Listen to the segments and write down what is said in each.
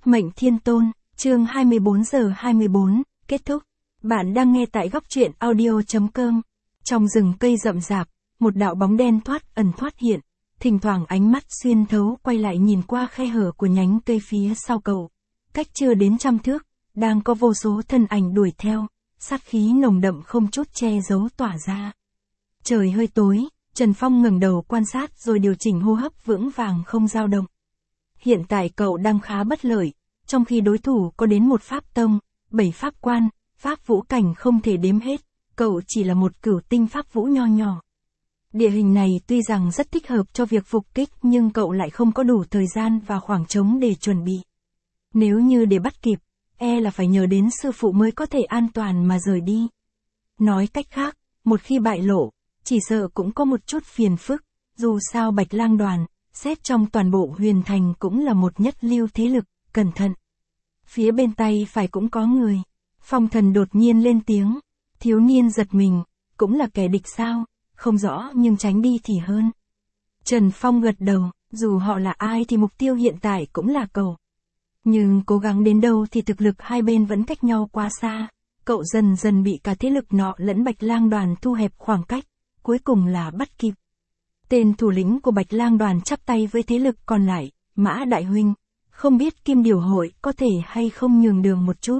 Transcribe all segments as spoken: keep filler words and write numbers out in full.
Mệnh Thiên Tôn, chương hai mươi bốn giờ hai mươi bốn, kết thúc. Bạn đang nghe tại góc truyện audio chấm com. Trong rừng cây rậm rạp, một đạo bóng đen thoát ẩn thoát hiện, thỉnh thoảng ánh mắt xuyên thấu quay lại nhìn qua khe hở của nhánh cây phía sau cậu. Cách chưa đến trăm thước, đang có vô số thân ảnh đuổi theo, sát khí nồng đậm không chút che giấu tỏa ra. Trời hơi tối, Trần Phong ngẩng đầu quan sát rồi điều chỉnh hô hấp vững vàng không dao động. Hiện tại cậu đang khá bất lợi, trong khi đối thủ có đến một pháp tông, bảy pháp quan, pháp vũ cảnh không thể đếm hết, cậu chỉ là một cửu tinh pháp vũ nho nhỏ. Địa hình này tuy rằng rất thích hợp cho việc phục kích nhưng cậu lại không có đủ thời gian và khoảng trống để chuẩn bị. Nếu như để bắt kịp, e là phải nhờ đến sư phụ mới có thể an toàn mà rời đi. Nói cách khác, một khi bại lộ, chỉ sợ cũng có một chút phiền phức, dù sao Bạch Lang đoàn, xét trong toàn bộ Huyền Thành cũng là một nhất lưu thế lực, cẩn thận. Phía bên tay phải cũng có người. Phong Thần đột nhiên lên tiếng, thiếu niên giật mình, cũng là kẻ địch sao, không rõ nhưng tránh đi thì hơn. Trần Phong gật đầu, dù họ là ai thì mục tiêu hiện tại cũng là cậu. Nhưng cố gắng đến đâu thì thực lực hai bên vẫn cách nhau quá xa, cậu dần dần bị cả thế lực nọ lẫn Bạch Lang đoàn thu hẹp khoảng cách, cuối cùng là bắt kịp. Tên thủ lĩnh của Bạch Lang đoàn chắp tay với thế lực còn lại, Mã Đại Huynh, không biết Kim Điểu Hội có thể hay không nhường đường một chút.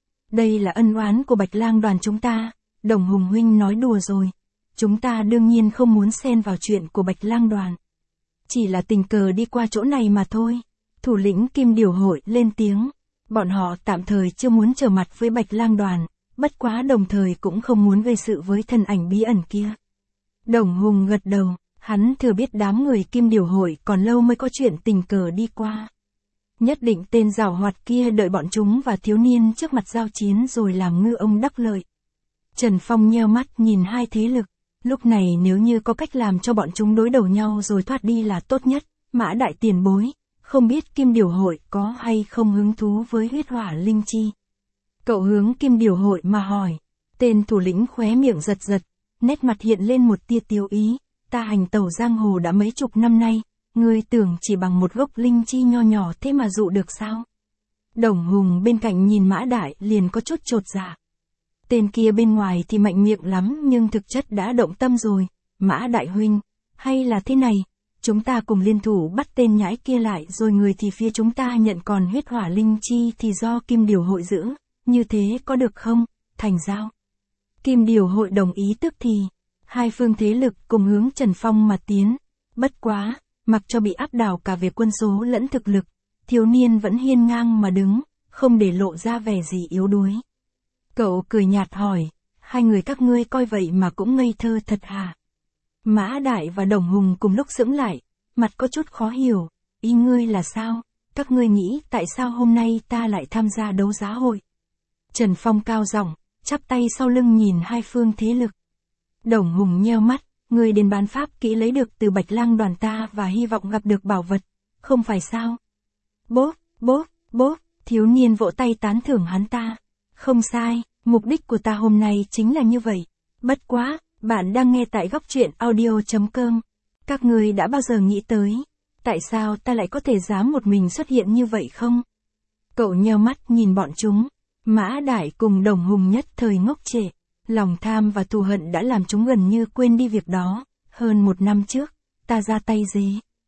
Đây là ân oán của Bạch Lang đoàn chúng ta, Đồng Hùng Huynh nói đùa rồi, chúng ta đương nhiên không muốn xen vào chuyện của Bạch Lang đoàn. Chỉ là tình cờ đi qua chỗ này mà thôi. Thủ lĩnh Kim Điểu Hội lên tiếng, bọn họ tạm thời chưa muốn trở mặt với Bạch Lang đoàn, bất quá đồng thời cũng không muốn gây sự với thân ảnh bí ẩn kia. Đồng Hùng gật đầu, hắn thừa biết đám người Kim Điểu Hội còn lâu mới có chuyện tình cờ đi qua. Nhất định tên giảo hoạt kia đợi bọn chúng và thiếu niên trước mặt giao chiến rồi làm ngư ông đắc lợi. Trần Phong nheo mắt nhìn hai thế lực, lúc này nếu như có cách làm cho bọn chúng đối đầu nhau rồi thoát đi là tốt nhất. Mã Đại tiền bối, không biết Kim Điểu Hội có hay không hứng thú với huyết hỏa linh chi. Cậu hướng Kim Điểu Hội mà hỏi, tên thủ lĩnh khóe miệng giật giật, nét mặt hiện lên một tia tiêu ý, ta hành tẩu giang hồ đã mấy chục năm nay, ngươi tưởng chỉ bằng một gốc linh chi nho nhỏ thế mà dụ được sao? Đồng Hùng bên cạnh nhìn Mã Đại liền có chút chột dạ. Tên kia bên ngoài thì mạnh miệng lắm nhưng thực chất đã động tâm rồi. Mã Đại Huynh, hay là thế này, chúng ta cùng liên thủ bắt tên nhãi kia lại rồi người thì phía chúng ta nhận còn huyết hỏa linh chi thì do Kim Điểu Hội giữ, như thế có được không? Thành giao. Kim Điểu Hội đồng ý tức thì, hai phương thế lực cùng hướng Trần Phong mà tiến. Bất quá, mặc cho bị áp đảo cả về quân số lẫn thực lực, thiếu niên vẫn hiên ngang mà đứng, không để lộ ra vẻ gì yếu đuối. Cậu cười nhạt hỏi, hai người các ngươi coi vậy mà cũng ngây thơ thật hả? Mã Đại và Đồng Hùng cùng lúc sững lại, mặt có chút khó hiểu, ý ngươi là sao? Các ngươi nghĩ tại sao hôm nay ta lại tham gia đấu giá hội? Trần Phong cao giọng, chắp tay sau lưng nhìn hai phương thế lực. Đồng Hùng nheo mắt, ngươi đến bán pháp kỹ lấy được từ Bạch Lang đoàn ta và hy vọng gặp được bảo vật, không phải sao? Bốp, bốp, bốp, thiếu niên vỗ tay tán thưởng hắn ta. Không sai, mục đích của ta hôm nay chính là như vậy. Bất quá, bạn đang nghe tại góc truyện audio chấm com. Các ngươi đã bao giờ nghĩ tới, tại sao ta lại có thể dám một mình xuất hiện như vậy không? Cậu nheo mắt nhìn bọn chúng, Mã Đại cùng Đồng Hùng nhất thời ngốc trệ. Lòng tham và thù hận đã làm chúng gần như quên đi việc đó. Hơn một năm trước, ta ra tay dế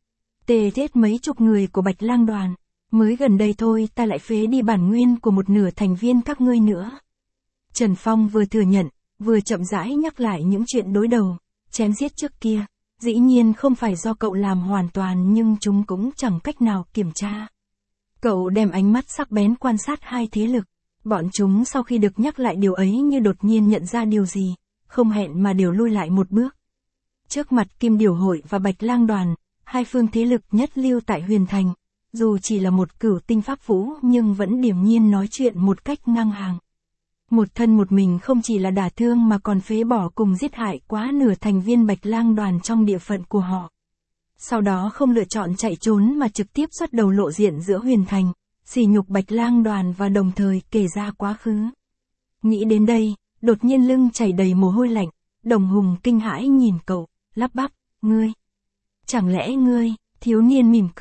tê chết mấy chục người của Bạch Lang đoàn. Mới gần đây thôi ta lại phế đi bản nguyên của một nửa thành viên các ngươi nữa. Trần Phong vừa thừa nhận, vừa chậm rãi nhắc lại những chuyện đối đầu, chém giết trước kia. Dĩ nhiên không phải do cậu làm hoàn toàn nhưng chúng cũng chẳng cách nào kiểm tra. Cậu đem ánh mắt sắc bén quan sát hai thế lực. Bọn chúng sau khi được nhắc lại điều ấy như đột nhiên nhận ra điều gì, không hẹn mà đều lui lại một bước. Trước mặt Kim Điểu Hội và Bạch Lang đoàn, hai phương thế lực nhất lưu tại Huyền Thành, dù chỉ là một cửu tinh pháp vũ nhưng vẫn điềm nhiên nói chuyện một cách ngang hàng. Một thân một mình không chỉ là đả thương mà còn phế bỏ cùng giết hại quá nửa thành viên Bạch Lang đoàn trong địa phận của họ. Sau đó không lựa chọn chạy trốn mà trực tiếp xuất đầu lộ diện giữa Huyền Thành, sỉ nhục Bạch Lang đoàn và đồng thời kể ra quá khứ. Nghĩ đến đây, đột nhiên lưng chảy đầy mồ hôi lạnh, Đồng Hùng kinh hãi nhìn cậu, lắp bắp, ngươi. Chẳng lẽ ngươi, thiếu niên mỉm cười,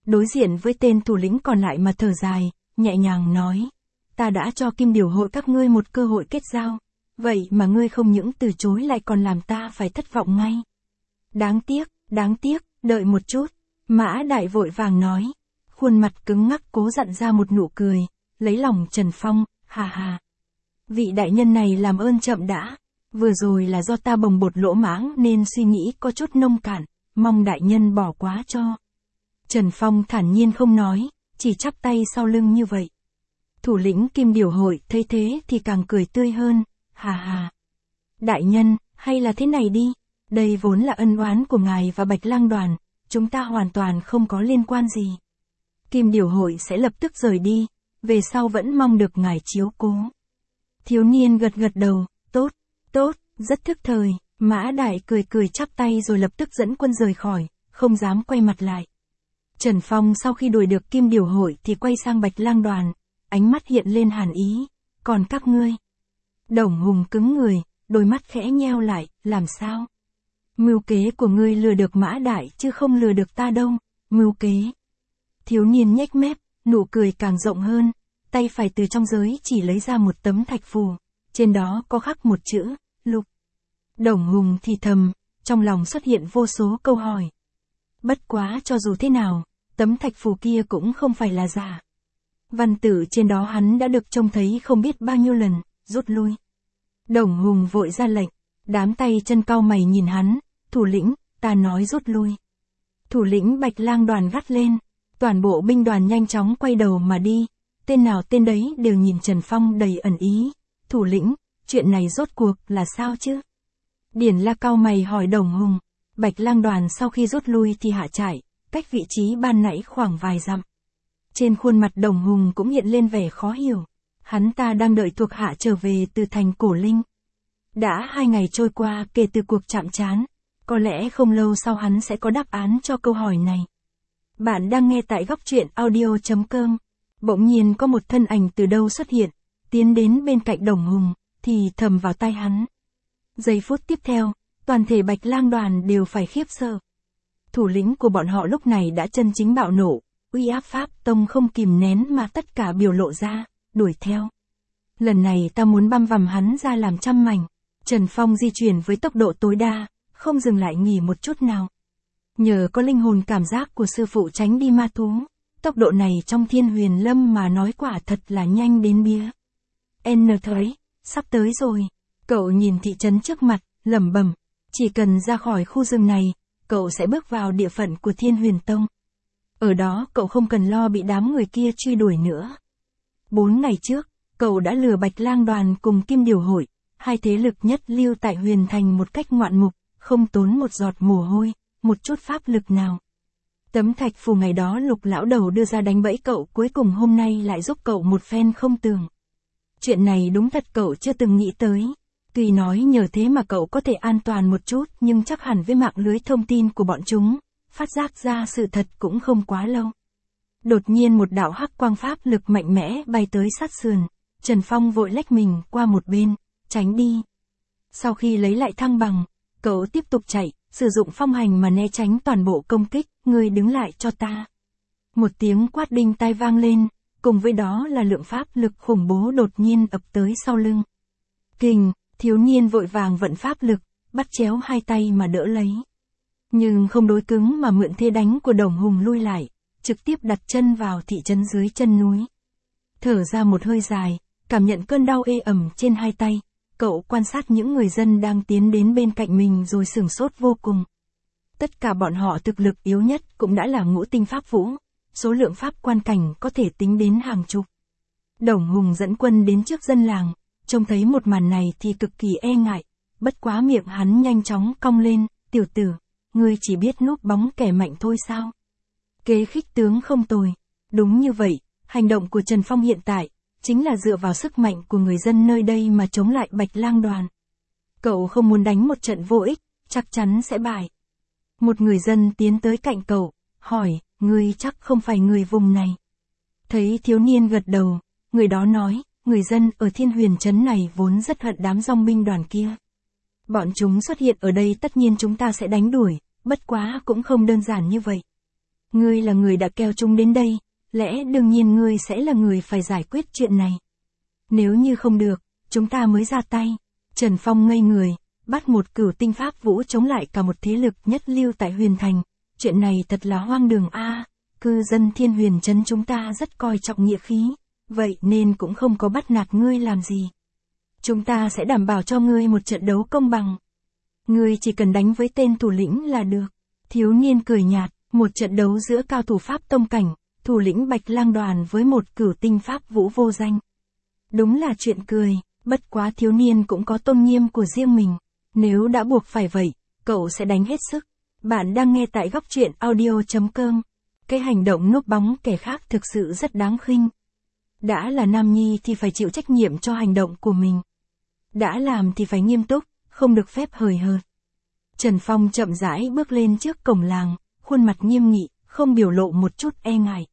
đối diện với tên thủ lĩnh còn lại mà thở dài, nhẹ nhàng nói. Ta đã cho Kim Điểu hội các ngươi một cơ hội kết giao. Vậy mà ngươi không những từ chối lại còn làm ta phải thất vọng ngay. Đáng tiếc, đáng tiếc, đợi một chút. Mã Đại vội vàng nói. Khuôn mặt cứng ngắc cố dặn ra một nụ cười, lấy lòng Trần Phong, hà hà. Vị đại nhân này làm ơn chậm đã. Vừa rồi là do ta bồng bột lỗ mãng nên suy nghĩ có chút nông cạn, mong đại nhân bỏ quá cho. Trần Phong thản nhiên không nói, chỉ chắp tay sau lưng như vậy. Thủ lĩnh Kim Điểu hội thấy thế thì càng cười tươi hơn, hà hà. Đại nhân, hay là thế này đi, đây vốn là ân oán của ngài và Bạch Lang đoàn, chúng ta hoàn toàn không có liên quan gì. Kim Điểu hội sẽ lập tức rời đi, về sau vẫn mong được ngài chiếu cố. Thiếu niên gật gật đầu, tốt, tốt, rất thức thời. Mã Đại cười cười chắp tay rồi lập tức dẫn quân rời khỏi, không dám quay mặt lại. Trần Phong sau khi đuổi được Kim Điểu hội thì quay sang Bạch Lang đoàn, ánh mắt hiện lên hàn ý, còn các ngươi. Đồng Hùng cứng người, đôi mắt khẽ nheo lại, làm sao? Mưu kế của ngươi lừa được Mã Đại chứ không lừa được ta đâu, mưu kế. Thiếu niên nhếch mép, nụ cười càng rộng hơn, tay phải từ trong giới chỉ lấy ra một tấm thạch phù, trên đó có khắc một chữ, lục. Đồng Hùng thì thầm, trong lòng xuất hiện vô số câu hỏi. Bất quá cho dù thế nào, tấm thạch phù kia cũng không phải là giả. Văn tự trên đó hắn đã được trông thấy không biết bao nhiêu lần, rút lui. Đồng Hùng vội ra lệnh, đám tay chân cau mày nhìn hắn, thủ lĩnh, ta nói rút lui. Thủ lĩnh Bạch Lang đoàn gắt lên, toàn bộ binh đoàn nhanh chóng quay đầu mà đi, tên nào tên đấy đều nhìn Trần Phong đầy ẩn ý. Thủ lĩnh, chuyện này rốt cuộc là sao chứ? Điển La cau mày hỏi Đồng Hùng. Bạch Lang đoàn sau khi rút lui thì hạ trại, cách vị trí ban nãy khoảng vài dặm. Trên khuôn mặt Đồng Hùng cũng hiện lên vẻ khó hiểu. Hắn ta đang đợi thuộc hạ trở về từ thành Cổ Linh. Đã hai ngày trôi qua kể từ cuộc chạm trán, có lẽ không lâu sau hắn sẽ có đáp án cho câu hỏi này. Bạn đang nghe tại góc truyện audio chấm com. Bỗng nhiên có một thân ảnh từ đâu xuất hiện, tiến đến bên cạnh Đồng Hùng, thì thầm vào tai hắn. Giây phút tiếp theo, toàn thể Bạch Lang đoàn đều phải khiếp sợ. Thủ lĩnh của bọn họ lúc này đã chân chính bạo nộ, uy áp Pháp Tông không kìm nén mà tất cả biểu lộ ra, đuổi theo. Lần này ta muốn băm vằm hắn ra làm trăm mảnh. Trần Phong di chuyển với tốc độ tối đa, không dừng lại nghỉ một chút nào. Nhờ có linh hồn cảm giác của sư phụ tránh đi ma thú, tốc độ này trong Thiên Huyền Lâm mà nói quả thật là nhanh đến bía. N thấy, sắp tới rồi. Cậu nhìn thị trấn trước mặt, lẩm bẩm, chỉ cần ra khỏi khu rừng này, cậu sẽ bước vào địa phận của Thiên Huyền Tông. Ở đó cậu không cần lo bị đám người kia truy đuổi nữa. Bốn ngày trước, cậu đã lừa Bạch Lang đoàn cùng Kim Điểu hội, hai thế lực nhất lưu tại Huyền Thành một cách ngoạn mục, không tốn một giọt mồ hôi, một chút pháp lực nào. Tấm thạch phù ngày đó Lục lão đầu đưa ra đánh bẫy cậu cuối cùng hôm nay lại giúp cậu một phen không tường. Chuyện này đúng thật cậu chưa từng nghĩ tới. Tuy nói nhờ thế mà cậu có thể an toàn một chút nhưng chắc hẳn với mạng lưới thông tin của bọn chúng, phát giác ra sự thật cũng không quá lâu. Đột nhiên một đạo hắc quang pháp lực mạnh mẽ bay tới sát sườn, Trần Phong vội lách mình qua một bên, tránh đi. Sau khi lấy lại thăng bằng, cậu tiếp tục chạy, sử dụng phong hành mà né tránh toàn bộ công kích, ngươi đứng lại cho ta. Một tiếng quát đinh tai vang lên, cùng với đó là lượng pháp lực khủng bố đột nhiên ập tới sau lưng. Kình, thiếu niên vội vàng vận pháp lực, bắt chéo hai tay mà đỡ lấy. Nhưng không đối cứng mà mượn thế đánh của Đồng Hùng lui lại, trực tiếp đặt chân vào thị trấn dưới chân núi. Thở ra một hơi dài, cảm nhận cơn đau ê ẩm trên hai tay, cậu quan sát những người dân đang tiến đến bên cạnh mình rồi sửng sốt vô cùng. Tất cả bọn họ thực lực yếu nhất cũng đã là ngũ tinh pháp vũ, số lượng pháp quan cảnh có thể tính đến hàng chục. Đồng Hùng dẫn quân đến trước dân làng, trông thấy một màn này thì cực kỳ e ngại, bất quá miệng hắn nhanh chóng cong lên, tiểu tử, ngươi chỉ biết núp bóng kẻ mạnh thôi sao? Kế khích tướng không tồi. Đúng như vậy, hành động của Trần Phong hiện tại, chính là dựa vào sức mạnh của người dân nơi đây mà chống lại Bạch Lang đoàn. Cậu không muốn đánh một trận vô ích, chắc chắn sẽ bại. Một người dân tiến tới cạnh cậu, hỏi, ngươi chắc không phải người vùng này. Thấy thiếu niên gật đầu, người đó nói, người dân ở Thiên Huyền trấn này vốn rất hận đám dòng binh đoàn kia. Bọn chúng xuất hiện ở đây tất nhiên chúng ta sẽ đánh đuổi, bất quá cũng không đơn giản như vậy. Ngươi là người đã kéo chúng đến đây, lẽ đương nhiên ngươi sẽ là người phải giải quyết chuyện này. Nếu như không được, chúng ta mới ra tay. Trần Phong ngây người, bắt một cửu tinh pháp vũ chống lại cả một thế lực nhất lưu tại Huyền Thành. Chuyện này thật là hoang đường a. Cư dân Thiên Huyền Trấn chúng ta rất coi trọng nghĩa khí, vậy nên cũng không có bắt nạt ngươi làm gì. Chúng ta sẽ đảm bảo cho ngươi một trận đấu công bằng. Ngươi chỉ cần đánh với tên thủ lĩnh là được. Thiếu niên cười nhạt, một trận đấu giữa cao thủ pháp tông cảnh, thủ lĩnh Bạch Lang đoàn với một cửu tinh pháp vũ vô danh. Đúng là chuyện cười, bất quá thiếu niên cũng có tôn nghiêm của riêng mình. Nếu đã buộc phải vậy, cậu sẽ đánh hết sức. Bạn đang nghe tại góc truyện audio chấm com. Cái hành động núp bóng kẻ khác thực sự rất đáng khinh. Đã là nam nhi thì phải chịu trách nhiệm cho hành động của mình. Đã làm thì phải nghiêm túc, không được phép hời hợt. Trần Phong chậm rãi bước lên trước cổng làng, khuôn mặt nghiêm nghị, không biểu lộ một chút e ngại.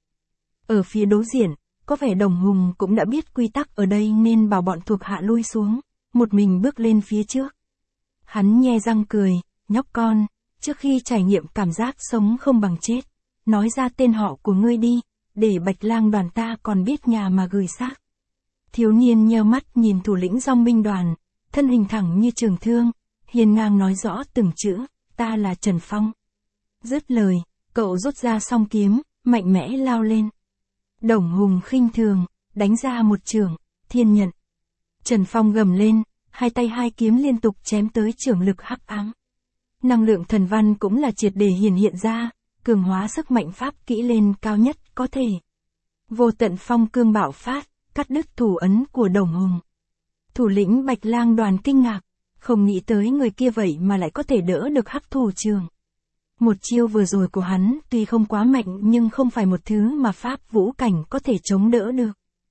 Ở phía đối diện, có vẻ Đồng Hùng cũng đã biết quy tắc ở đây nên bảo bọn thuộc hạ lui xuống, một mình bước lên phía trước. Hắn nhe răng cười, nhóc con, trước khi trải nghiệm cảm giác sống không bằng chết, nói ra tên họ của ngươi đi, để Bạch Lang đoàn ta còn biết nhà mà gửi xác. Thiếu niên nheo mắt nhìn thủ lĩnh dòng binh đoàn, thân hình thẳng như trường thương, hiên ngang nói rõ từng chữ, ta là Trần Phong. Dứt lời, cậu rút ra song kiếm, mạnh mẽ lao lên. Đồng Hùng khinh thường, đánh ra một chưởng, thiên nhận. Trần Phong gầm lên, hai tay hai kiếm liên tục chém tới chưởng lực hắc ám. Năng lượng thần văn cũng là triệt để hiển hiện ra, cường hóa sức mạnh pháp kỹ lên cao nhất có thể. Vô tận phong cương bạo phát, cắt đứt thủ ấn của Đồng Hùng. Thủ lĩnh Bạch Lang đoàn kinh ngạc, không nghĩ tới người kia vậy mà lại có thể đỡ được hắc thủ trường. Một chiêu vừa rồi của hắn tuy không quá mạnh nhưng không phải một thứ mà pháp vũ cảnh có thể chống đỡ được.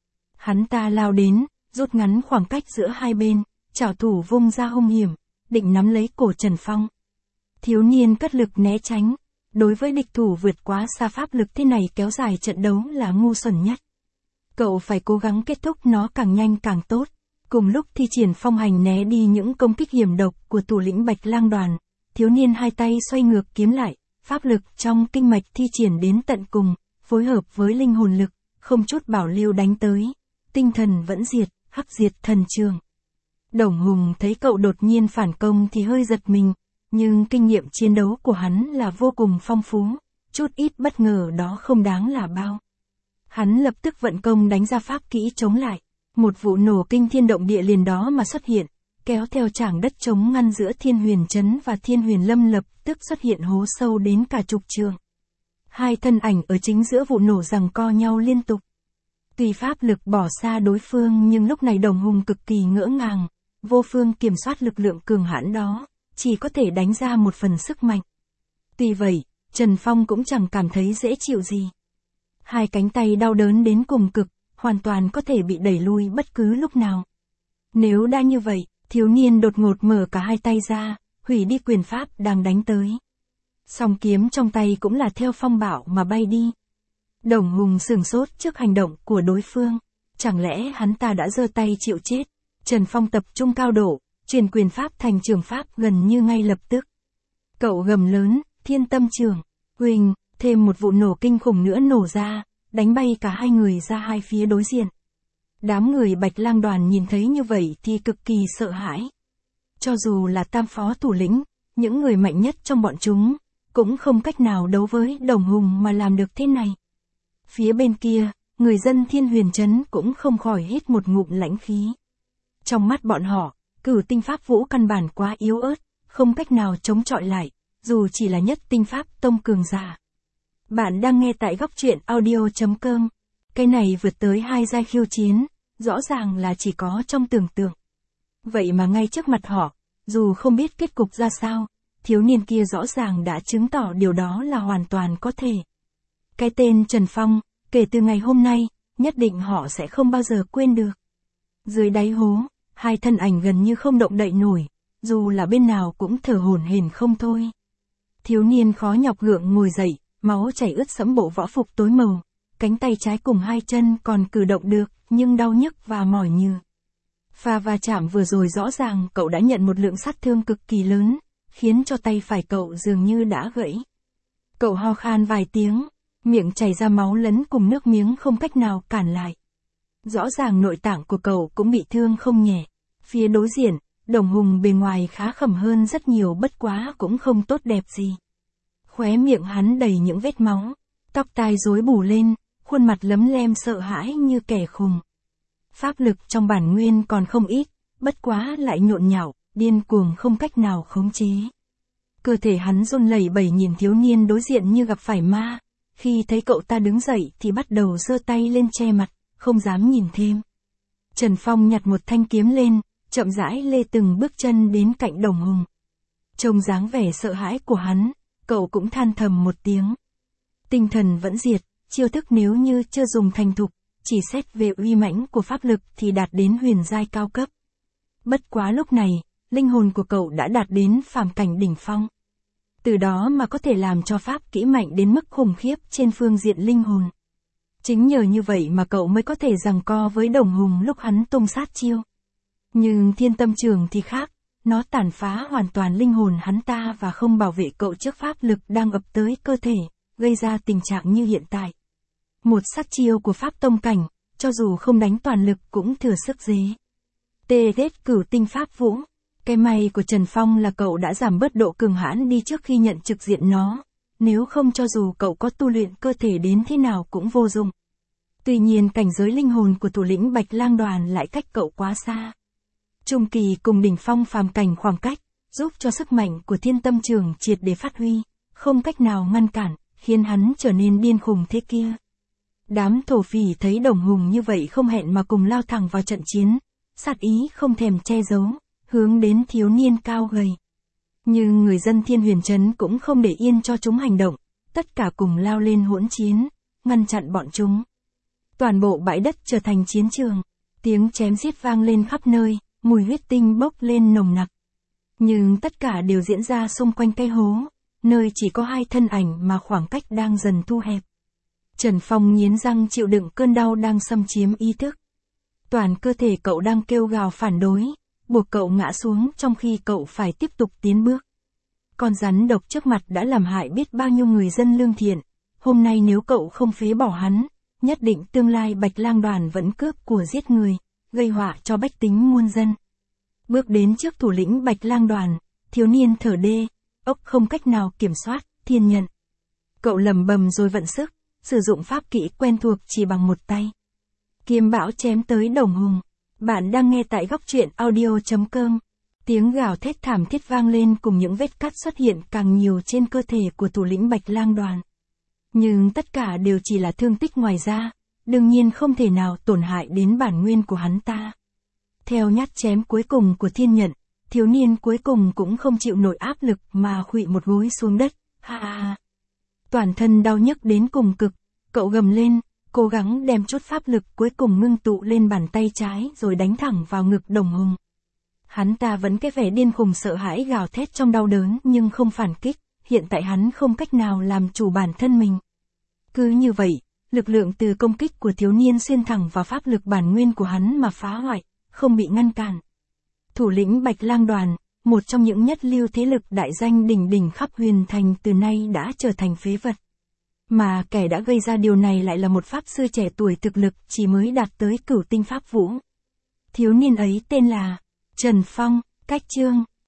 Hắn ta lao đến, rút ngắn khoảng cách giữa hai bên, trảo thủ vung ra hung hiểm, định nắm lấy cổ Trần Phong. Thiếu niên cất lực né tránh, đối với địch thủ vượt quá xa pháp lực thế này kéo dài trận đấu là ngu xuẩn nhất. Cậu phải cố gắng kết thúc nó càng nhanh càng tốt. Cùng lúc thi triển phong hành né đi những công kích hiểm độc của thủ lĩnh Bạch Lang đoàn, thiếu niên hai tay xoay ngược kiếm lại, pháp lực trong kinh mạch thi triển đến tận cùng, phối hợp với linh hồn lực, không chút bảo lưu đánh tới. Tinh thần vẫn diệt, hắc diệt thần trường. Đồng Hùng thấy cậu đột nhiên phản công thì hơi giật mình, nhưng kinh nghiệm chiến đấu của hắn là vô cùng phong phú, chút ít bất ngờ đó không đáng là bao. Hắn lập tức vận công đánh ra pháp kỹ chống lại. Một vụ nổ kinh thiên động địa liền đó mà xuất hiện, kéo theo trảng đất trống ngăn giữa Thiên Huyền Trấn và Thiên Huyền Lâm lập tức xuất hiện hố sâu đến cả chục trượng. Hai thân ảnh ở chính giữa vụ nổ giằng co nhau liên tục. Tuy pháp lực bỏ xa đối phương nhưng lúc này Đồng Hùng cực kỳ ngỡ ngàng, vô phương kiểm soát lực lượng cường hãn đó, chỉ có thể đánh ra một phần sức mạnh. Tuy vậy, Trần Phong cũng chẳng cảm thấy dễ chịu gì. Hai cánh tay đau đớn đến cùng cực, hoàn toàn có thể bị đẩy lui bất cứ lúc nào. Nếu đã như vậy, thiếu niên đột ngột mở cả hai tay ra, hủy đi quyền pháp đang đánh tới. Song kiếm trong tay cũng là theo phong bạo mà bay đi. Đồng Hùng sửng sốt trước hành động của đối phương. Chẳng lẽ hắn ta đã giơ tay chịu chết? Trần Phong tập trung cao độ, chuyển quyền pháp thành trường pháp gần như ngay lập tức. Cậu gầm lớn, thiên tâm trường, huỳnh, thêm một vụ nổ kinh khủng nữa nổ ra, đánh bay cả hai người ra hai phía đối diện. Đám người Bạch Lang đoàn nhìn thấy như vậy thì cực kỳ sợ hãi. Cho dù là tam phó thủ lĩnh, những người mạnh nhất trong bọn chúng, cũng không cách nào đấu với Đồng Hùng mà làm được thế này. Phía bên kia, người dân Thiên Huyền Trấn cũng không khỏi hít một ngụm lãnh khí. Trong mắt bọn họ, cửu tinh pháp vũ căn bản quá yếu ớt, không cách nào chống chọi lại, dù chỉ là nhất tinh pháp tông cường giả. Bạn đang nghe tại góc truyện audio chấm com. Cái này vượt tới hai giai khiêu chiến, rõ ràng là chỉ có trong tưởng tượng. Vậy mà ngay trước mặt họ, dù không biết kết cục ra sao, thiếu niên kia rõ ràng đã chứng tỏ điều đó là hoàn toàn có thể. Cái tên Trần Phong, kể từ ngày hôm nay, nhất định họ sẽ không bao giờ quên được. Dưới đáy hố, hai thân ảnh gần như không động đậy nổi, dù là bên nào cũng thở hổn hển không thôi. Thiếu niên khó nhọc gượng ngồi dậy, máu chảy ướt sẫm bộ võ phục tối màu, cánh tay trái cùng hai chân còn cử động được, nhưng đau nhức và mỏi như. Pha va chạm vừa rồi rõ ràng cậu đã nhận một lượng sát thương cực kỳ lớn, khiến cho tay phải cậu dường như đã gãy. Cậu ho khan vài tiếng, Miệng chảy ra máu lẫn cùng nước miếng không cách nào cản lại. Rõ ràng nội tạng của cậu cũng bị thương không nhẹ. Phía đối diện, Đồng Hùng bề ngoài khá khẩm hơn rất nhiều, bất quá cũng không tốt đẹp gì. Khóe miệng hắn đầy những vết máu, tóc tai rối bù lên, khuôn mặt lấm lem sợ hãi như kẻ khùng. Pháp lực trong bản nguyên còn không ít, bất quá lại nhộn nhạo, điên cuồng không cách nào khống chế. Cơ thể hắn run lẩy bẩy nhìn thiếu niên đối diện như gặp phải ma. Khi thấy cậu ta đứng dậy thì bắt đầu giơ tay lên che mặt, không dám nhìn thêm. Trần Phong nhặt một thanh kiếm lên, chậm rãi lê từng bước chân đến cạnh Đồng Hùng. Trông dáng vẻ sợ hãi của hắn, cậu cũng than thầm một tiếng. Tinh thần vẫn diệt, chiêu thức nếu như chưa dùng thành thục, chỉ xét về uy mãnh của pháp lực thì đạt đến huyền giai cao cấp. Bất quá lúc này, linh hồn của cậu đã đạt đến phàm cảnh đỉnh phong. Từ đó mà có thể làm cho pháp kỹ mạnh đến mức khủng khiếp trên phương diện linh hồn. Chính nhờ như vậy mà cậu mới có thể giằng co với Đồng Hùng lúc hắn tung sát chiêu. Nhưng Thiên Tâm Trường thì khác, nó tàn phá hoàn toàn linh hồn hắn ta và không bảo vệ cậu trước pháp lực đang ập tới cơ thể, gây ra tình trạng như hiện tại. Một sát chiêu của pháp tông cảnh, cho dù không đánh toàn lực cũng thừa sức dế. Tê ghét cửu tinh pháp vũ. Cái may của Trần Phong là cậu đã giảm bớt độ cường hãn đi trước khi nhận trực diện nó, nếu không cho dù cậu có tu luyện cơ thể đến thế nào cũng vô dụng. Tuy nhiên cảnh giới linh hồn của thủ lĩnh Bạch Lang Đoàn lại cách cậu quá xa. Trung kỳ cùng đỉnh phong phàm cảnh khoảng cách, giúp cho sức mạnh của Thiên Tâm Trường triệt để phát huy, không cách nào ngăn cản, khiến hắn trở nên điên khùng thế kia. Đám thổ phỉ thấy Đồng Hùng như vậy không hẹn mà cùng lao thẳng vào trận chiến, sát ý không thèm che giấu, hướng đến thiếu niên cao gầy. Nhưng người dân Thiên Huyền Trấn cũng không để yên cho chúng hành động, tất cả cùng lao lên hỗn chiến, ngăn chặn bọn chúng. Toàn bộ bãi đất trở thành chiến trường, tiếng chém giết vang lên khắp nơi, mùi huyết tinh bốc lên nồng nặc. Nhưng tất cả đều diễn ra xung quanh cây hố, nơi chỉ có hai thân ảnh mà khoảng cách đang dần thu hẹp. Trần Phong nghiến răng chịu đựng cơn đau đang xâm chiếm ý thức. Toàn cơ thể cậu đang kêu gào phản đối, buộc cậu ngã xuống trong khi cậu phải tiếp tục tiến bước. Con rắn độc trước mặt đã làm hại biết bao nhiêu người dân lương thiện, hôm nay nếu cậu không phế bỏ hắn, nhất định tương lai Bạch Lang Đoàn vẫn cướp của giết người, gây họa cho bách tính muôn dân. Bước đến trước thủ lĩnh Bạch Lang Đoàn, thiếu niên thở đê, ốc không cách nào kiểm soát, thiên nhận. Cậu lầm bầm rồi vận sức, sử dụng pháp kỹ quen thuộc chỉ bằng một tay. Kiếm bão chém tới Đồng Hùng. Bạn đang nghe tại góc truyện audio chấm com. Tiếng gào thét thảm thiết vang lên cùng những vết cắt xuất hiện càng nhiều trên cơ thể của thủ lĩnh Bạch Lang Đoàn. Nhưng tất cả đều chỉ là thương tích ngoài da, đương nhiên không thể nào tổn hại đến bản nguyên của hắn ta. Theo nhát chém cuối cùng của thiên nhận, thiếu niên cuối cùng cũng không chịu nổi áp lực mà khuỵu một gối xuống đất, ha ha. Toàn thân đau nhức đến cùng cực, cậu gầm lên, cố gắng đem chút pháp lực cuối cùng ngưng tụ lên bàn tay trái rồi đánh thẳng vào ngực Đồng Hùng. Hắn ta vẫn cái vẻ điên khùng sợ hãi gào thét trong đau đớn nhưng không phản kích, hiện tại hắn không cách nào làm chủ bản thân mình. Cứ như vậy, lực lượng từ công kích của thiếu niên xuyên thẳng vào pháp lực bản nguyên của hắn mà phá hoại, không bị ngăn cản. Thủ lĩnh Bạch Lang Đoàn, một trong những nhất lưu thế lực đại danh đỉnh đỉnh khắp Huyền Thành từ nay đã trở thành phế vật. Mà kẻ đã gây ra điều này lại là một pháp sư trẻ tuổi thực lực chỉ mới đạt tới cửu tinh pháp vũ. Thiếu niên ấy tên là Trần Phong, cách chương